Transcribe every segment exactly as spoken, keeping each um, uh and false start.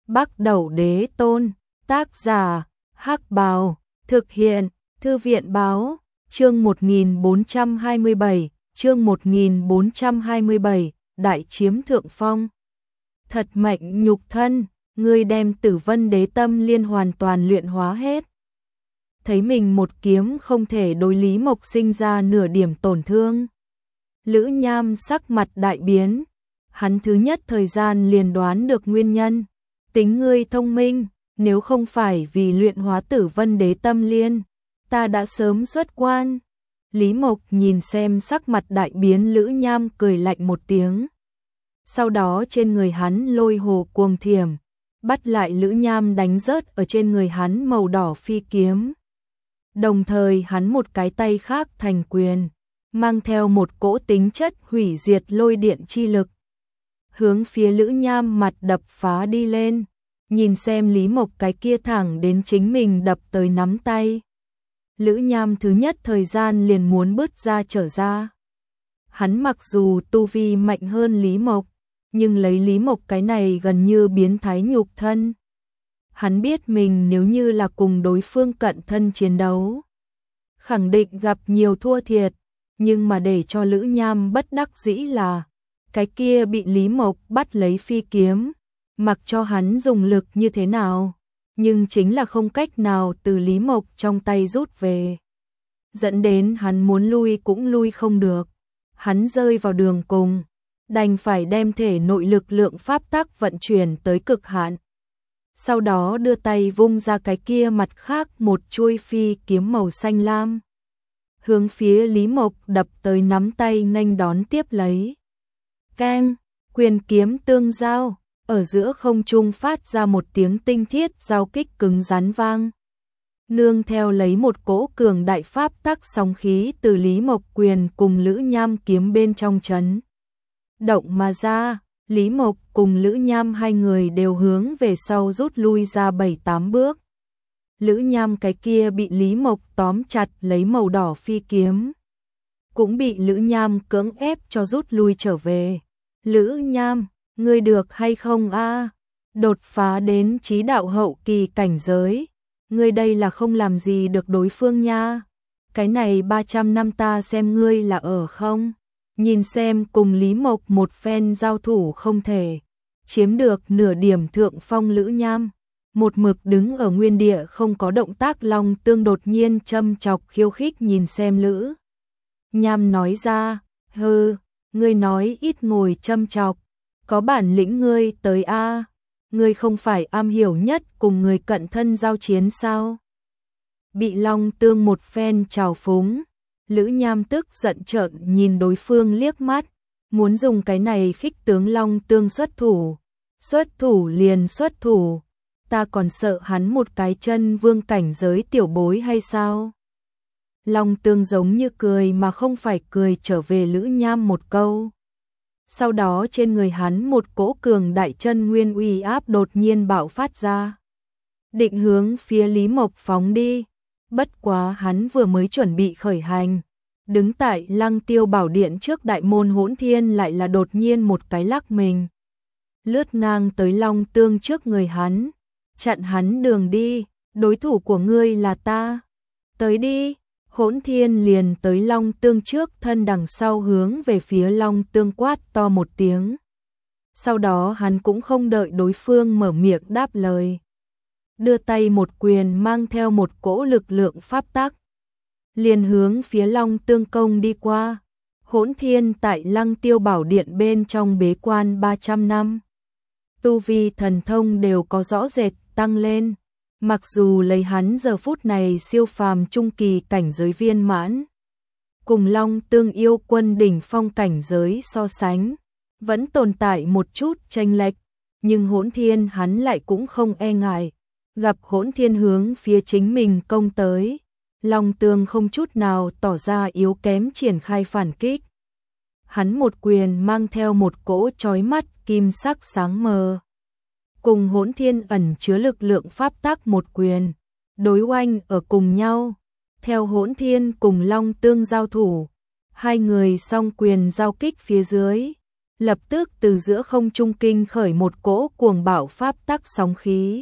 Bắc Đẩu Đế Tôn, tác giả, Hắc Bào, thực hiện, Thư viện báo, chương một nghìn bốn trăm hai mươi bảy, chương một nghìn bốn trăm hai mươi bảy, đại chiếm thượng phong. Thật mạnh nhục thân, ngươi đem Tử Vân Đế Tâm Liên hoàn toàn luyện hóa hết. Thấy mình một kiếm không thể đối Lý Mộc sinh ra nửa điểm tổn thương. Lữ Nham sắc mặt đại biến, hắn thứ nhất thời gian liền đoán được nguyên nhân. Tính ngươi thông minh, nếu không phải vì luyện hóa Tử Vân Đế Tâm Liên, ta đã sớm xuất quan. Lý Mộc nhìn xem sắc mặt đại biến Lữ Nham cười lạnh một tiếng. Sau đó trên người hắn lôi hồ cuồng thiểm, bắt lại Lữ Nham đánh rớt ở trên người hắn màu đỏ phi kiếm. Đồng thời hắn một cái tay khác thành quyền, mang theo một cỗ tính chất hủy diệt lôi điện chi lực. Hướng phía Lữ Nham mặt đập phá đi lên, nhìn xem Lý Mộc cái kia thẳng đến chính mình đập tới nắm tay. Lữ Nham thứ nhất thời gian liền muốn bứt ra trở ra. Hắn mặc dù tu vi mạnh hơn Lý Mộc, nhưng lấy Lý Mộc cái này gần như biến thái nhục thân. Hắn biết mình nếu như là cùng đối phương cận thân chiến đấu, khẳng định gặp nhiều thua thiệt, nhưng mà để cho Lữ Nham bất đắc dĩ là, cái kia bị Lý Mộc bắt lấy phi kiếm, mặc cho hắn dùng lực như thế nào, nhưng chính là không cách nào từ Lý Mộc trong tay rút về. Dẫn đến hắn muốn lui cũng lui không được, hắn rơi vào đường cùng, đành phải đem thể nội lực lượng pháp tắc vận chuyển tới cực hạn. Sau đó đưa tay vung ra cái kia mặt khác một chuôi phi kiếm màu xanh lam, hướng phía Lý Mộc đập tới nắm tay nghênh đón tiếp lấy. Keng, quyền kiếm tương giao, ở giữa không trung phát ra một tiếng tinh thiết giao kích cứng rắn vang. Nương theo lấy một cỗ cường đại pháp tắc sóng khí từ Lý Mộc quyền cùng Lữ Nham kiếm bên trong chấn động mà ra, Lý Mộc cùng Lữ Nham hai người đều hướng về sau rút lui ra bảy tám bước. Lữ Nham cái kia bị Lý Mộc tóm chặt lấy màu đỏ phi kiếm, cũng bị Lữ Nham cưỡng ép cho rút lui trở về. Lữ Nham, ngươi được hay không a? Đột phá đến chí đạo hậu kỳ cảnh giới, ngươi đây là không làm gì được đối phương nha. Cái này ba trăm năm ta xem ngươi là ở không? Nhìn xem cùng Lý Mộc một phen giao thủ không thể chiếm được nửa điểm thượng phong Lữ Nham, một mực đứng ở nguyên địa không có động tác. Long Tương đột nhiên châm chọc khiêu khích nhìn xem Lữ Nham nói ra, hừ, ngươi nói ít ngồi châm chọc, có bản lĩnh ngươi tới a, ngươi không phải am hiểu nhất cùng người cận thân giao chiến sao? Bị Long Tương một phen trào phúng, Lữ Nham tức giận trợn nhìn đối phương liếc mắt, muốn dùng cái này khích tướng Long Tương xuất thủ. Xuất thủ liền xuất thủ, ta còn sợ hắn một cái chân vương cảnh giới tiểu bối hay sao? Long Tương giống như cười mà không phải cười trở về Lữ Nham một câu. Sau đó trên người hắn một cỗ cường đại chân nguyên uy áp đột nhiên bạo phát ra, định hướng phía Lý Mộc phóng đi. Bất quá hắn vừa mới chuẩn bị khởi hành, đứng tại Lăng Tiêu Bảo Điện trước đại môn Hỗn Thiên lại là đột nhiên một cái lắc mình, lướt ngang tới Long Tương trước người hắn, chặn hắn đường đi. Đối thủ của ngươi là ta, tới đi. Hỗn Thiên liền tới Long Tương trước thân đằng sau hướng về phía Long Tương quát to một tiếng. Sau đó hắn cũng không đợi đối phương mở miệng đáp lời, đưa tay một quyền mang theo một cỗ lực lượng pháp tắc, liền hướng phía Long Tương công đi qua. Hỗn Thiên tại Lăng Tiêu Bảo Điện bên trong bế quan ba trăm năm, tu vi thần thông đều có rõ rệt tăng lên. Mặc dù lấy hắn giờ phút này siêu phàm trung kỳ cảnh giới viên mãn, cùng Long Tương yêu quân đỉnh phong cảnh giới so sánh, vẫn tồn tại một chút chênh lệch, nhưng Hỗn Thiên hắn lại cũng không e ngại. Gặp Hỗn Thiên hướng phía chính mình công tới, Long Tương không chút nào tỏ ra yếu kém triển khai phản kích. Hắn một quyền mang theo một cỗ chói mắt kim sắc sáng mờ, cùng Hỗn Thiên ẩn chứa lực lượng pháp tắc một quyền đối oanh ở cùng nhau. Theo Hỗn Thiên cùng Long Tương giao thủ, hai người song quyền giao kích phía dưới, lập tức từ giữa không trung kinh khởi một cỗ cuồng bạo pháp tắc sóng khí.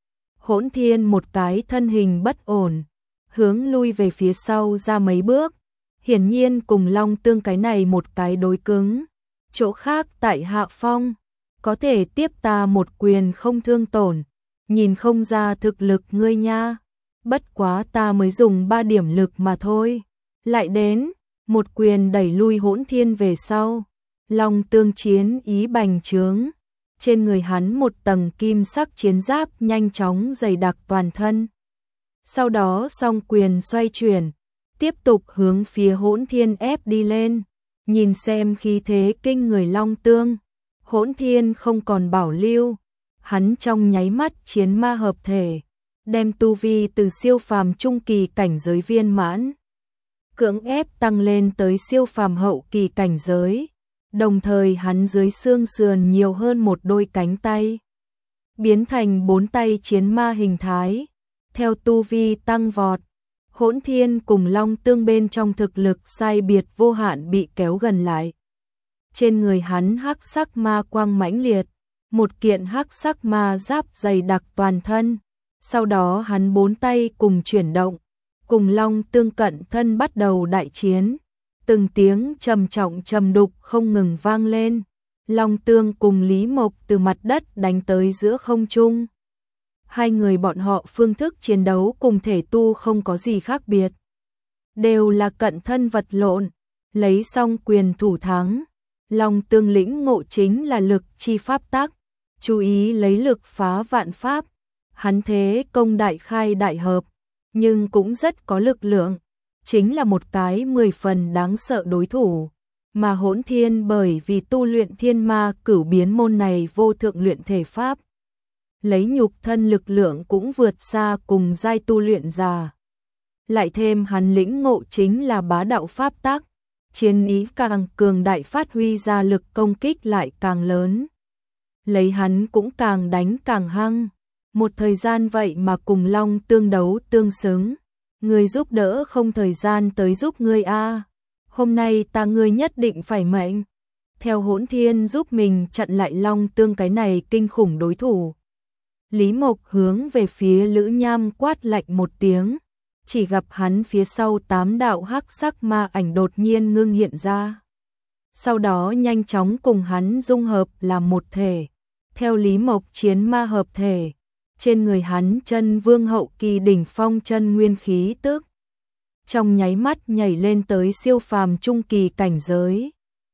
Hỗn Thiên một cái thân hình bất ổn, hướng lui về phía sau ra mấy bước, hiển nhiên cùng Long Tương cái này một cái đối cứng. Chỗ khác tại hạ phong, có thể tiếp ta một quyền không thương tổn, nhìn không ra thực lực ngươi nha, bất quá ta mới dùng ba điểm lực mà thôi. Lại đến, một quyền đẩy lui Hỗn Thiên về sau, Long Tương chiến ý bành trướng, trên người hắn một tầng kim sắc chiến giáp nhanh chóng dày đặc toàn thân. Sau đó song quyền xoay chuyển, tiếp tục hướng phía Hỗn Thiên ép đi lên, nhìn xem khí thế kinh người Long Tương. Hỗn Thiên không còn bảo lưu, hắn trong nháy mắt chiến ma hợp thể, đem tu vi từ siêu phàm trung kỳ cảnh giới viên mãn, cưỡng ép tăng lên tới siêu phàm hậu kỳ cảnh giới, đồng thời hắn dưới xương sườn nhiều hơn một đôi cánh tay, biến thành bốn tay chiến ma hình thái. Theo tu vi tăng vọt, Hỗn Thiên cùng Long Tương bên trong thực lực sai biệt vô hạn bị kéo gần lại. Trên người hắn hắc sắc ma quang mãnh liệt, một kiện hắc sắc ma giáp dày đặc toàn thân. Sau đó hắn bốn tay cùng chuyển động, cùng Long Tương cận thân bắt đầu đại chiến. Từng tiếng trầm trọng trầm đục không ngừng vang lên. Long Tương cùng Lý Mộc từ mặt đất đánh tới giữa không trung. Hai người bọn họ phương thức chiến đấu cùng thể tu không có gì khác biệt, đều là cận thân vật lộn, lấy song quyền thủ thắng. Long Tương lĩnh ngộ chính là lực chi pháp tắc, chú ý lấy lực phá vạn pháp, hắn thế công đại khai đại hợp, nhưng cũng rất có lực lượng, chính là một cái mười phần đáng sợ đối thủ. Mà Hỗn Thiên bởi vì tu luyện thiên ma cửu biến môn này vô thượng luyện thể pháp, lấy nhục thân lực lượng cũng vượt xa cùng giai tu luyện giả. Lại thêm hắn lĩnh ngộ chính là bá đạo pháp tắc, chiến ý càng cường đại, phát huy ra lực công kích lại càng lớn. Lấy hắn cũng càng đánh càng hăng, một thời gian vậy mà cùng Long Tương đấu tương xứng. Ngươi giúp đỡ không thời gian tới giúp ngươi a. Hôm nay ta ngươi nhất định phải mệnh. Theo Hỗn Thiên giúp mình chặn lại Long Tương cái này kinh khủng đối thủ. Lý Mộc hướng về phía Lữ Nham quát lạnh một tiếng, chỉ gặp hắn phía sau tám đạo hắc sắc ma ảnh đột nhiên ngưng hiện ra. Sau đó nhanh chóng cùng hắn dung hợp làm một thể. Theo Lý Mộc chiến ma hợp thể, trên người hắn chân vương hậu kỳ đỉnh phong chân nguyên khí tức, trong nháy mắt nhảy lên tới siêu phàm trung kỳ cảnh giới.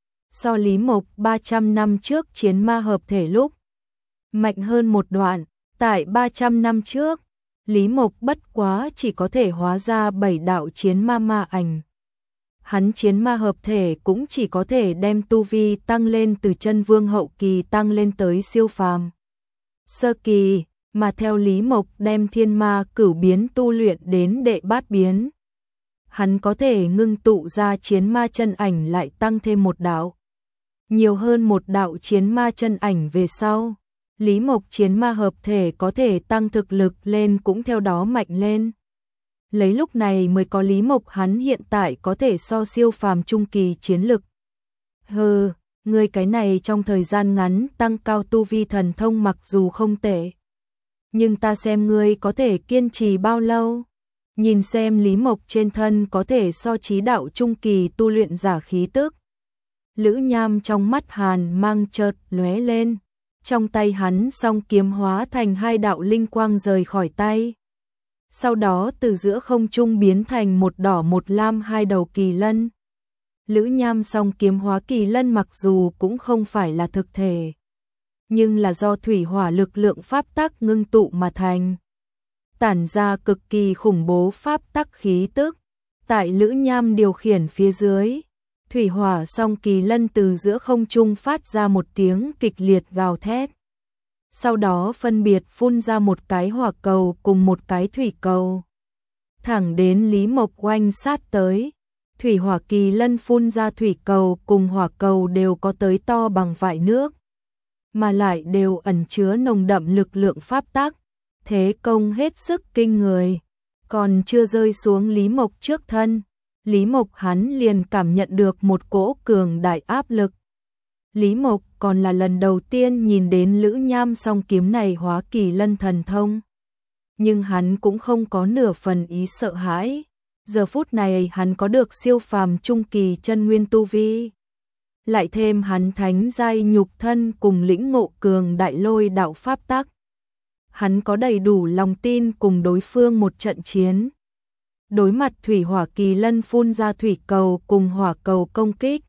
So Lý Mộc ba trăm năm trước chiến ma hợp thể lúc mạnh hơn một đoạn. Tại ba trăm năm trước, Lý Mộc bất quá chỉ có thể hóa ra bảy đạo chiến ma ma ảnh. Hắn chiến ma hợp thể cũng chỉ có thể đem tu vi tăng lên từ chân vương hậu kỳ tăng lên tới siêu phàm sơ kỳ, mà theo Lý Mộc đem thiên ma cửu biến tu luyện đến đệ bát biến, hắn có thể ngưng tụ ra chiến ma chân ảnh, lại tăng thêm một đạo, nhiều hơn một đạo chiến ma chân ảnh về sau. Lý Mộc chiến ma hợp thể có thể tăng thực lực lên cũng theo đó mạnh lên. Lấy lúc này mới có Lý Mộc hắn hiện tại có thể so siêu phàm trung kỳ chiến lực. Hừ, ngươi cái này trong thời gian ngắn tăng cao tu vi thần thông mặc dù không tệ, nhưng ta xem ngươi có thể kiên trì bao lâu. Nhìn xem Lý Mộc trên thân có thể so chí đạo trung kỳ tu luyện giả khí tức. Lữ Nham trong mắt hàn mang chợt lóe lên. Trong tay hắn song kiếm hóa thành hai đạo linh quang rời khỏi tay. Sau đó từ giữa không trung biến thành một đỏ một lam hai đầu kỳ lân. Lữ Nham song kiếm hóa kỳ lân mặc dù cũng không phải là thực thể, nhưng là do thủy hỏa lực lượng pháp tắc ngưng tụ mà thành, tản ra cực kỳ khủng bố pháp tắc khí tức. Tại Lữ Nham điều khiển phía dưới, thủy hỏa song kỳ lân từ giữa không trung phát ra một tiếng kịch liệt gào thét. Sau đó phân biệt phun ra một cái hỏa cầu cùng một cái thủy cầu, thẳng đến Lý Mộc oanh sát tới. Thủy hỏa kỳ lân phun ra thủy cầu cùng hỏa cầu đều có tới to bằng vại nước, mà lại đều ẩn chứa nồng đậm lực lượng pháp tắc, thế công hết sức kinh người. Còn chưa rơi xuống Lý Mộc trước thân, Lý Mộc hắn liền cảm nhận được một cỗ cường đại áp lực. Lý Mộc còn là lần đầu tiên nhìn đến Lữ Nham song kiếm này hóa kỳ lân thần thông. Nhưng hắn cũng không có nửa phần ý sợ hãi. Giờ phút này hắn có được siêu phàm trung kỳ chân nguyên tu vi. Lại thêm hắn thánh giai nhục thân cùng lĩnh ngộ cường đại lôi đạo pháp tắc. Hắn có đầy đủ lòng tin cùng đối phương một trận chiến. Đối mặt thủy hỏa kỳ lân phun ra thủy cầu cùng hỏa cầu công kích.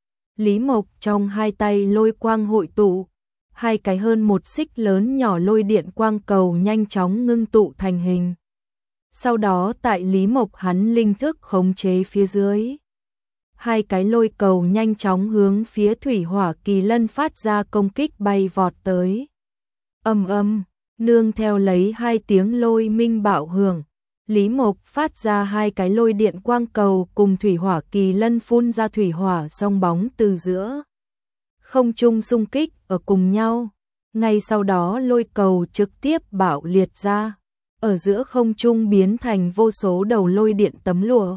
Lý Mộc trong hai tay lôi quang hội tụ, hai cái hơn một xích lớn nhỏ lôi điện quang cầu nhanh chóng ngưng tụ thành hình. Sau đó tại Lý Mộc hắn linh thức khống chế phía dưới. Hai cái lôi cầu nhanh chóng hướng phía thủy hỏa kỳ lân phát ra công kích bay vọt tới. Ầm ầm, nương theo lấy hai tiếng lôi minh bạo hưởng. Lý Mộc phát ra hai cái lôi điện quang cầu cùng thủy hỏa kỳ lân phun ra thủy hỏa song bóng từ giữa. Không trung xung kích ở cùng nhau. Ngay sau đó lôi cầu trực tiếp bạo liệt ra. Ở giữa không trung biến thành vô số đầu lôi điện tấm lụa.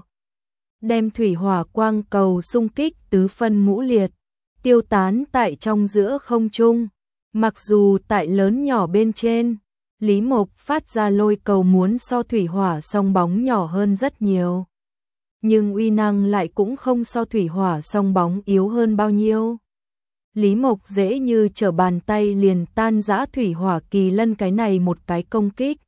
Đem thủy hỏa quang cầu xung kích tứ phân ngũ liệt. Tiêu tán tại trong giữa không trung. Mặc dù tại lớn nhỏ bên trên. Lý Mộc phát ra lôi cầu muốn so thủy hỏa song bóng nhỏ hơn rất nhiều. Nhưng uy năng lại cũng không so thủy hỏa song bóng yếu hơn bao nhiêu. Lý Mộc dễ như trở bàn tay liền tan rã thủy hỏa kỳ lân cái này một cái công kích.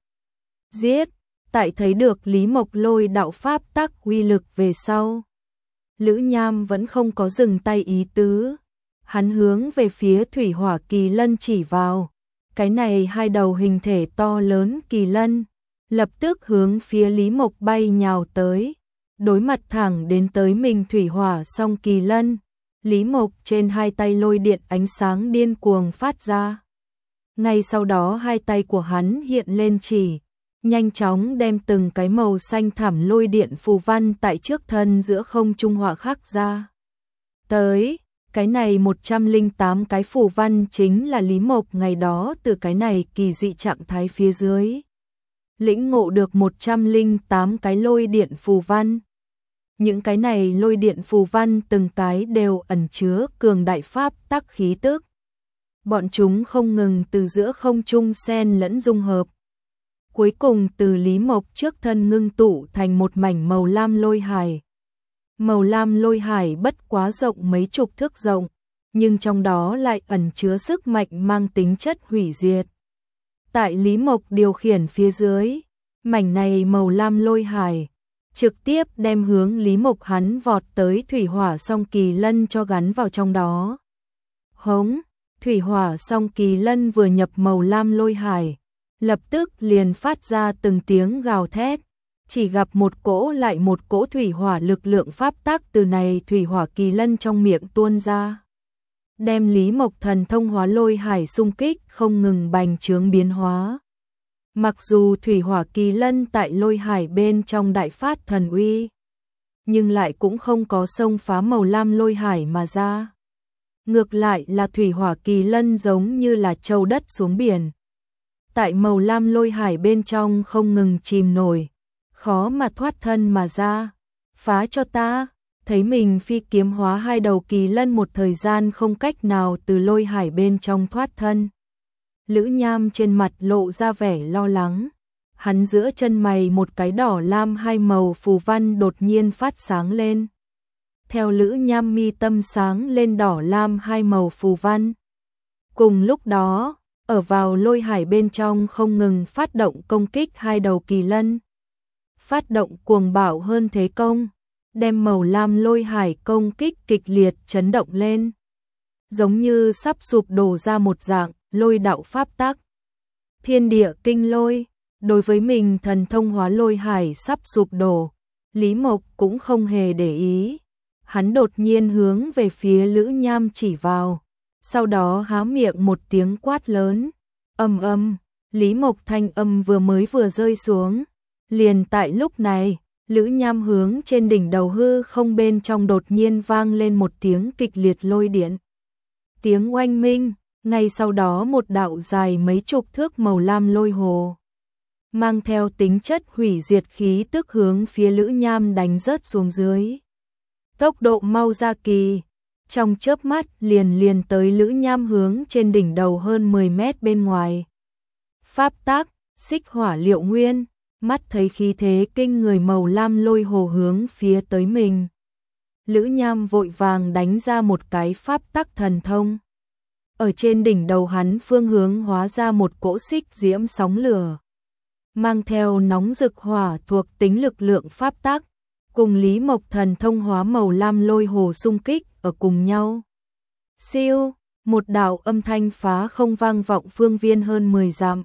Giết, tại thấy được Lý Mộc lôi đạo pháp tắc uy lực về sau. Lữ Nham vẫn không có dừng tay ý tứ. Hắn hướng về phía thủy hỏa kỳ lân chỉ vào. Cái này hai đầu hình thể to lớn kỳ lân, lập tức hướng phía Lý Mộc bay nhào tới, đối mặt thẳng đến tới mình thủy hỏa song kỳ lân. Lý Mộc trên hai tay lôi điện ánh sáng điên cuồng phát ra. Ngay sau đó hai tay của hắn hiện lên chỉ, nhanh chóng đem từng cái màu xanh thẳm lôi điện phù văn tại trước thân giữa không trung họa khắc ra. Tới cái này một trăm lẻ tám cái phù văn chính là Lý Mộc ngày đó từ cái này kỳ dị trạng thái phía dưới. Lĩnh ngộ được một trăm lẻ tám cái lôi điện phù văn. Những cái này lôi điện phù văn từng cái đều ẩn chứa cường đại pháp tắc khí tức. Bọn chúng không ngừng từ giữa không trung xen lẫn dung hợp. Cuối cùng từ Lý Mộc trước thân ngưng tụ thành một mảnh màu lam lôi hải. Màu lam lôi hải bất quá rộng mấy chục thước rộng, nhưng trong đó lại ẩn chứa sức mạnh mang tính chất hủy diệt. Tại Lý Mộc điều khiển phía dưới, mảnh này màu lam lôi hải, trực tiếp đem hướng Lý Mộc hắn vọt tới thủy hỏa song kỳ lân cho gắn vào trong đó. Hống, thủy hỏa song kỳ lân vừa nhập màu lam lôi hải, lập tức liền phát ra từng tiếng gào thét. Chỉ gặp một cỗ lại một cỗ thủy hỏa lực lượng pháp tắc từ này thủy hỏa kỳ lân trong miệng tuôn ra. Đem Lý Mộc thần thông hóa lôi hải xung kích không ngừng bành trướng biến hóa. Mặc dù thủy hỏa kỳ lân tại lôi hải bên trong đại phát thần uy, nhưng lại cũng không có xông phá màu lam lôi hải mà ra. Ngược lại là thủy hỏa kỳ lân giống như là trâu đất xuống biển. Tại màu lam lôi hải bên trong không ngừng chìm nổi. Khó mà thoát thân mà ra. Phá cho ta. Thấy mình phi kiếm hóa hai đầu kỳ lân một thời gian không cách nào từ lôi hải bên trong thoát thân. Lữ Nham trên mặt lộ ra vẻ lo lắng. Hắn giữa chân mày một cái đỏ lam hai màu phù văn đột nhiên phát sáng lên. Theo Lữ Nham mi tâm sáng lên đỏ lam hai màu phù văn. Cùng lúc đó, ở vào lôi hải bên trong không ngừng phát động công kích hai đầu kỳ lân. Phát động cuồng bạo hơn thế công, đem màu lam lôi hải công kích kịch liệt chấn động lên. Giống như sắp sụp đổ ra một dạng, lôi đạo pháp tắc. Thiên địa kinh lôi, đối với mình thần thông hóa lôi hải sắp sụp đổ, Lý Mộc cũng không hề để ý. Hắn đột nhiên hướng về phía Lữ Nham chỉ vào, sau đó há miệng một tiếng quát lớn, ầm ầm, Lý Mộc thanh âm vừa mới vừa rơi xuống. Liền tại lúc này, Lữ Nham hướng trên đỉnh đầu hư không bên trong đột nhiên vang lên một tiếng kịch liệt lôi điện. Tiếng oanh minh, ngay sau đó một đạo dài mấy chục thước màu lam lôi hồ. Mang theo tính chất hủy diệt khí tức hướng phía Lữ Nham đánh rớt xuống dưới. Tốc độ mau ra kỳ, trong chớp mắt liền liền tới Lữ Nham hướng trên đỉnh đầu hơn mười mét bên ngoài. Pháp tắc, xích hỏa liệu nguyên, mắt thấy khí thế kinh người màu lam lôi hồ hướng phía tới mình. Lữ Nham vội vàng đánh ra một cái pháp tắc thần thông. Ở trên đỉnh đầu hắn phương hướng hóa ra một cỗ xích diễm sóng lửa, mang theo nóng rực hỏa thuộc tính lực lượng pháp tắc, cùng Lý Mộc thần thông hóa màu lam lôi hồ xung kích ở cùng nhau. Siêu, một đạo âm thanh phá không vang vọng phương viên hơn mười dặm.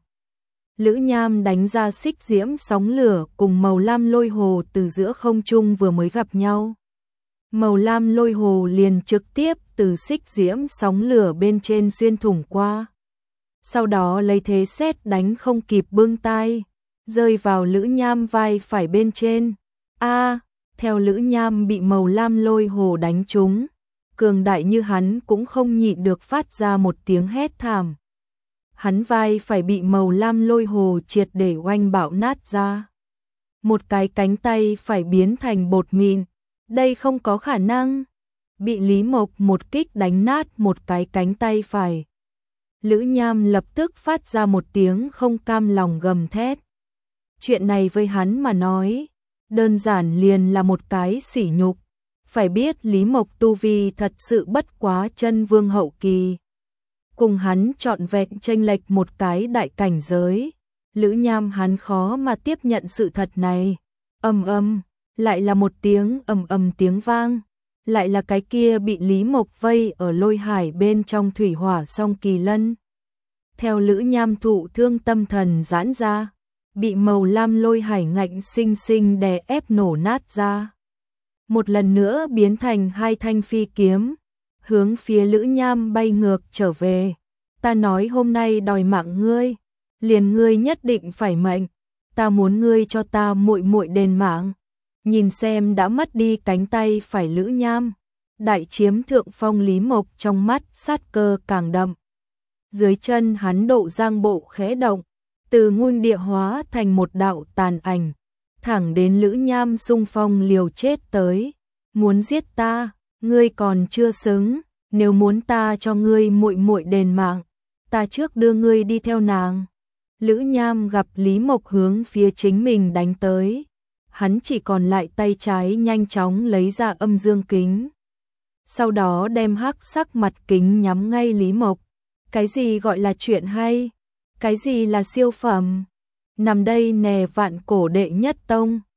Lữ Nham đánh ra xích diễm sóng lửa cùng màu lam lôi hồ từ giữa không trung vừa mới gặp nhau. Màu lam lôi hồ liền trực tiếp từ xích diễm sóng lửa bên trên xuyên thủng qua. Sau đó lấy thế sét đánh không kịp bưng tay, rơi vào Lữ Nham vai phải bên trên. A, theo Lữ Nham bị màu lam lôi hồ đánh trúng, cường đại như hắn cũng không nhịn được phát ra một tiếng hét thảm. Hắn vai phải bị màu lam lôi hồ triệt để oanh bạo nát ra. Một cái cánh tay phải biến thành bột mịn, đây không có khả năng. Bị Lý Mộc một kích đánh nát một cái cánh tay phải. Lữ Nham lập tức phát ra một tiếng không cam lòng gầm thét. Chuyện này với hắn mà nói, đơn giản liền là một cái sỉ nhục. Phải biết Lý Mộc tu vi thật sự bất quá chân vương hậu kỳ. Cùng hắn trọn vẹn chênh lệch một cái đại cảnh giới. Lữ Nham hắn khó mà tiếp nhận sự thật này. Ầm ầm, lại là một tiếng ầm ầm tiếng vang. Lại là cái kia bị Lý Mộc vây ở lôi hải bên trong thủy hỏa song kỳ lân. Theo Lữ Nham thụ thương tâm thần giãn ra, bị màu lam lôi hải ngạnh sinh sinh đè ép nổ nát ra. Một lần nữa biến thành hai thanh phi kiếm, hướng phía Lữ Nham bay ngược trở về. Ta nói hôm nay đòi mạng ngươi, liền ngươi nhất định phải mệnh, ta muốn ngươi cho ta muội muội đền mạng. Nhìn xem đã mất đi cánh tay phải Lữ Nham, đại chiếm thượng phong Lý Mộc trong mắt sát cơ càng đậm. Dưới chân hắn độ giang bộ khẽ động, từ nguyên địa hóa thành một đạo tàn ảnh, thẳng đến Lữ Nham xung phong liều chết tới. Muốn giết ta, ngươi còn chưa xứng, nếu muốn ta cho ngươi muội muội đền mạng, ta trước đưa ngươi đi theo nàng. Lữ Nham gặp Lý Mộc hướng phía chính mình đánh tới, hắn chỉ còn lại tay trái nhanh chóng lấy ra âm dương kính. Sau đó đem hắc sắc mặt kính nhắm ngay Lý Mộc. Cái gì gọi là chuyện hay? Cái gì là siêu phẩm? Nằm đây nè vạn cổ đệ nhất tông.